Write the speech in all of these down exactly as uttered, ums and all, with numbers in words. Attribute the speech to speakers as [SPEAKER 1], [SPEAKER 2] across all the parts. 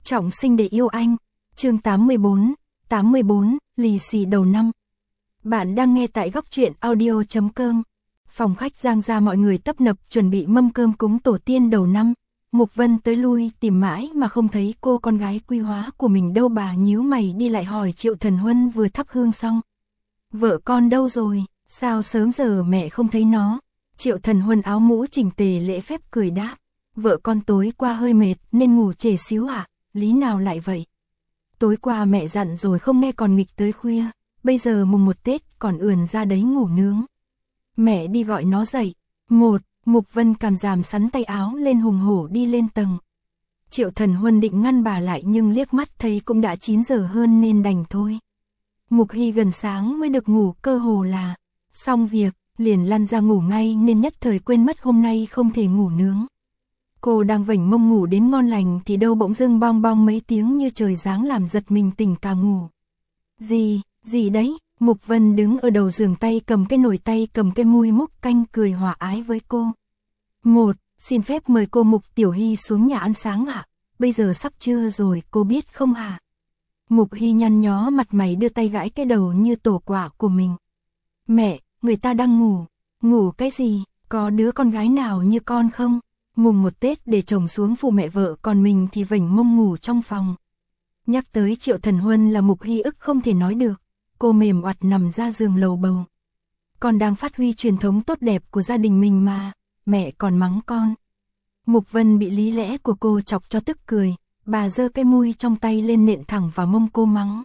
[SPEAKER 1] Trọng sinh để yêu anh. Chương tám mươi bốn, tám mươi bốn, lì xì đầu năm. Bạn đang nghe tại góc truyện audio chấm com. Phòng khách Giang gia mọi người tấp nập chuẩn bị mâm cơm cúng tổ tiên đầu năm. Mục Vân tới lui tìm mãi mà không thấy cô con gái quý hóa của mình đâu, bà nhíu mày đi lại hỏi Triệu Thần Huân vừa thắp hương xong. Vợ con đâu rồi, sao sớm giờ mẹ không thấy nó? Triệu Thần Huân áo mũ chỉnh tề lễ phép cười đáp. Vợ con tối qua hơi mệt nên ngủ trễ xíu ạ. À? Lý nào lại vậy? Tối qua mẹ dặn rồi không nghe còn nghịch tới khuya, bây giờ mùng một Tết còn ườn ra đấy ngủ nướng. Mẹ đi gọi nó dậy. Một, Mục Vân càm giảm sắn tay áo lên hùng hổ đi lên tầng. Triệu Thần Huân định ngăn bà lại nhưng liếc mắt thấy cũng đã chín giờ hơn nên đành thôi. Mục Hy gần sáng mới được ngủ, cơ hồ là xong việc, liền lăn ra ngủ ngay nên nhất thời quên mất hôm nay không thể ngủ nướng. Cô đang vểnh mông ngủ đến ngon lành thì đâu bỗng dưng bong bong mấy tiếng như trời giáng làm giật mình tỉnh cả ngủ. Gì, gì đấy? Mục Vân đứng ở đầu giường tay cầm cái nồi tay cầm cái muôi múc canh cười hòa ái với cô. Một, xin phép mời cô Mục Tiểu Hy xuống nhà ăn sáng ạ. À? Bây giờ sắp trưa rồi cô biết không hả? Mục Hy nhăn nhó mặt mày đưa tay gãi cái đầu như tổ quả của mình. Mẹ, người ta đang ngủ. Ngủ cái gì? Có đứa con gái nào như con không? Mùng một Tết để chồng xuống phụ mẹ vợ còn mình thì vểnh mông ngủ trong phòng. Nhắc tới Triệu Thần Huân là Mục Hy ức không thể nói được. Cô mềm oặt nằm ra giường lầu bầu. Con đang phát huy truyền thống tốt đẹp của gia đình mình mà, mẹ còn mắng con. Mục Vân bị lý lẽ của cô chọc cho tức cười, bà giơ cái muôi trong tay lên nện thẳng vào mông cô mắng.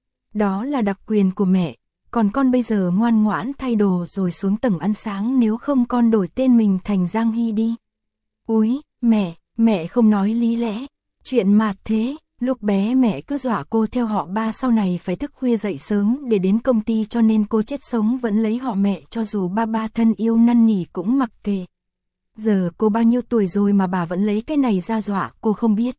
[SPEAKER 1] Đó là đặc quyền của mẹ, còn con bây giờ ngoan ngoãn thay đồ rồi xuống tầng ăn sáng, nếu không con đổi tên mình thành Giang Hy đi. Úi, mẹ, mẹ không nói lý lẽ, chuyện mạt thế. Lúc bé mẹ cứ dọa cô theo họ ba sau này phải thức khuya dậy sớm để đến công ty, cho nên cô chết sống vẫn lấy họ mẹ cho dù ba ba thân yêu năn nỉ cũng mặc kệ. Giờ cô bao nhiêu tuổi rồi mà bà vẫn lấy cái này ra dọa cô không biết.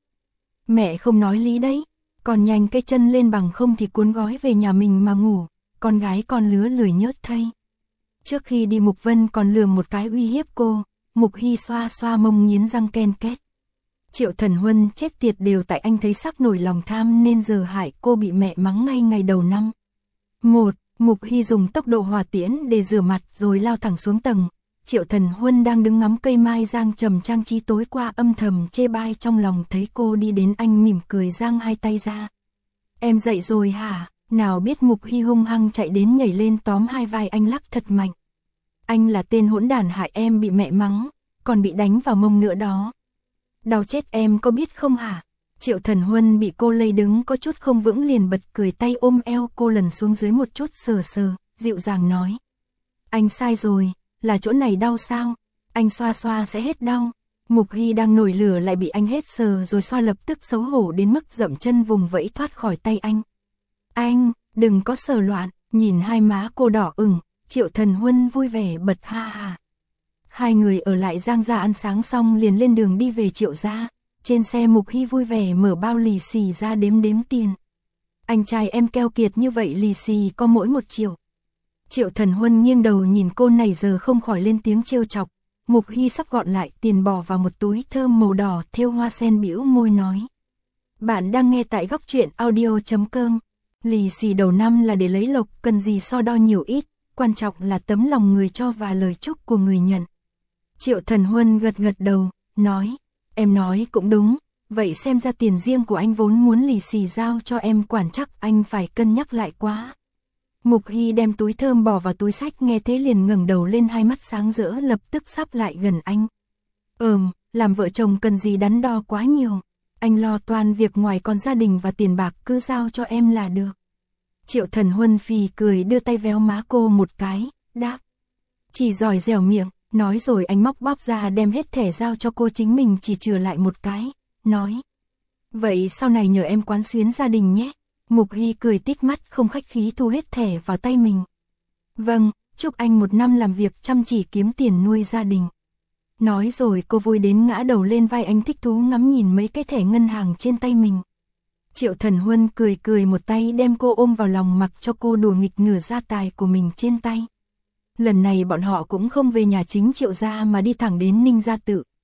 [SPEAKER 1] Mẹ không nói lý đấy, còn nhanh cái chân lên bằng không thì cuốn gói về nhà mình mà ngủ, con gái con lứa lười nhớt thay. Trước khi đi Mục Vân còn lườm một cái uy hiếp cô, Mục Hy xoa xoa mông nghiến răng ken két. Triệu Thần Huân chết tiệt đều tại anh thấy sắc nổi lòng tham nên giờ hại cô bị mẹ mắng ngay ngày đầu năm. Một, Mục Hy dùng tốc độ hỏa tiễn để rửa mặt rồi lao thẳng xuống tầng. Triệu Thần Huân đang đứng ngắm cây mai giang trầm trang trí tối qua âm thầm chê bai trong lòng, thấy cô đi đến anh mỉm cười giang hai tay ra. Em dậy rồi hả? Nào biết Mục Hy hung hăng chạy đến nhảy lên tóm hai vai anh lắc thật mạnh. Anh là tên hỗn đản hại em bị mẹ mắng, còn bị đánh vào mông nữa đó. Đau chết em có biết không hả? Triệu Thần Huân bị cô lay đứng có chút không vững liền bật cười, tay ôm eo cô lần xuống dưới một chút sờ sờ, dịu dàng nói. Anh sai rồi, là chỗ này đau sao? Anh xoa xoa sẽ hết đau. Mục Hy đang nổi lửa lại bị anh hết sờ rồi xoa, lập tức xấu hổ đến mức dậm chân vùng vẫy thoát khỏi tay anh. Anh, đừng có sờ loạn, nhìn hai má cô đỏ ửng, Triệu Thần Huân vui vẻ bật ha ha. Hai người ở lại Giang gia ăn sáng xong liền lên đường đi về Triệu gia. Trên xe Mục Hy vui vẻ mở bao lì xì ra đếm đếm tiền. Anh trai em keo kiệt như vậy, lì xì có mỗi một triệu. Triệu Thần Huân nghiêng đầu nhìn cô này giờ không khỏi lên tiếng trêu chọc. Mục Hy sắp gọn lại tiền bỏ vào một túi thơm màu đỏ thêu hoa sen, bĩu môi nói. Bạn đang nghe tại góc truyện audio chấm com. Lì xì đầu năm là để lấy lộc, cần gì so đo nhiều ít, quan trọng là tấm lòng người cho và lời chúc của người nhận. Triệu Thần Huân gật gật đầu, nói, em nói cũng đúng, vậy xem ra tiền riêng của anh vốn muốn lì xì giao cho em quản, chắc anh phải cân nhắc lại quá. Mục Hy đem túi thơm bỏ vào túi sách, nghe thế liền ngẩng đầu lên, hai mắt sáng rỡ, lập tức sắp lại gần anh. Ừm, làm vợ chồng cần gì đắn đo quá nhiều, anh lo toan việc ngoài, còn gia đình và tiền bạc cứ giao cho em là được. Triệu Thần Huân phì cười đưa tay véo má cô một cái, đáp. Chỉ giỏi dẻo miệng. Nói rồi anh móc bóp ra đem hết thẻ giao cho cô, chính mình chỉ chừa lại một cái, nói. Vậy sau này nhờ em quán xuyến gia đình nhé. Mục Hy cười tít mắt không khách khí thu hết thẻ vào tay mình. Vâng, chúc anh một năm làm việc chăm chỉ kiếm tiền nuôi gia đình. Nói rồi cô vui đến ngã đầu lên vai anh, thích thú ngắm nhìn mấy cái thẻ ngân hàng trên tay mình. Triệu Thần Huân cười cười một tay đem cô ôm vào lòng, mặc cho cô đùa nghịch nửa gia tài của mình trên tay. Lần này bọn họ cũng không về nhà chính Triệu gia mà đi thẳng đến Ninh Gia Tự.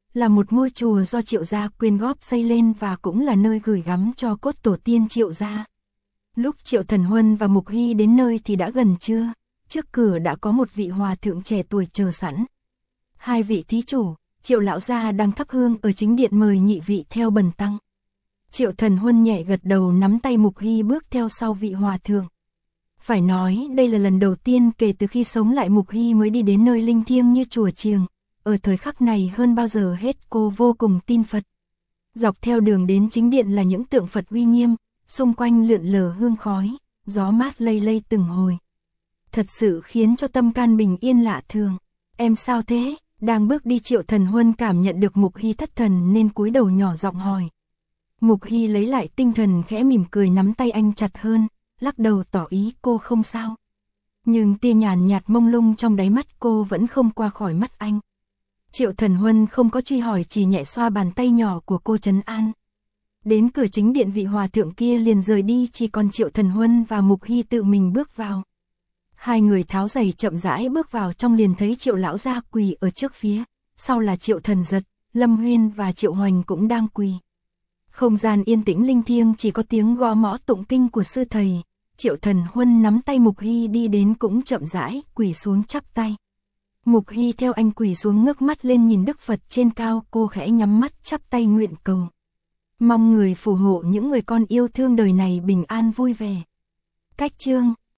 [SPEAKER 1] là một ngôi chùa do Triệu gia quyên góp xây lên và cũng là nơi gửi gắm cho cốt tổ tiên Triệu gia. Lúc Triệu Thần Huân và Mục Hy đến nơi thì đã gần trưa, trước cửa đã có một vị hòa thượng trẻ tuổi chờ sẵn. Hai vị thí chủ, Triệu lão gia đang thắp hương ở chính điện mời nhị vị theo bần tăng. Triệu Thần Huân nhẹ gật đầu nắm tay Mục Hy bước theo sau vị hòa thượng. Phải nói đây là lần đầu tiên kể từ khi sống lại Mục Hy mới đi đến nơi linh thiêng như chùa chiền. Ở thời khắc này hơn bao giờ hết cô vô cùng tin Phật. Dọc theo đường đến chính điện là những tượng Phật uy nghiêm, xung quanh lượn lờ hương khói, gió mát lây lây từng hồi. Thật sự khiến cho tâm can bình yên lạ thường. Em sao thế? Đang bước đi Triệu Thần Huân cảm nhận được Mục Hy thất thần nên cúi đầu nhỏ giọng hỏi. Mục Hy lấy lại tinh thần khẽ mỉm cười nắm tay anh chặt hơn, lắc đầu tỏ ý cô không sao. Nhưng tia nhàn nhạt mông lung trong đáy mắt cô vẫn không qua khỏi mắt anh. Triệu Thần Huân không có truy hỏi, chỉ nhẹ xoa bàn tay nhỏ của cô trấn an. Đến cửa chính điện vị hòa thượng kia liền rời đi, chỉ còn Triệu Thần Huân và Mục Hy tự mình bước vào. Hai người tháo giày chậm rãi bước vào trong liền thấy Triệu lão gia quỳ ở trước phía, sau là Triệu Thần Giật, Lâm Huyên và Triệu Hoành cũng đang quỳ. Không gian yên tĩnh linh thiêng, chỉ có tiếng gõ mõ tụng kinh của sư thầy. Triệu Thần Huân nắm tay Mục Hy đi đến cũng chậm rãi quỳ xuống chắp tay. Mục Hy theo anh quỳ xuống ngước mắt lên nhìn Đức Phật trên cao, cô khẽ nhắm mắt chắp tay nguyện cầu. Mong người phù hộ những người con yêu thương đời này bình an vui vẻ. Cách chương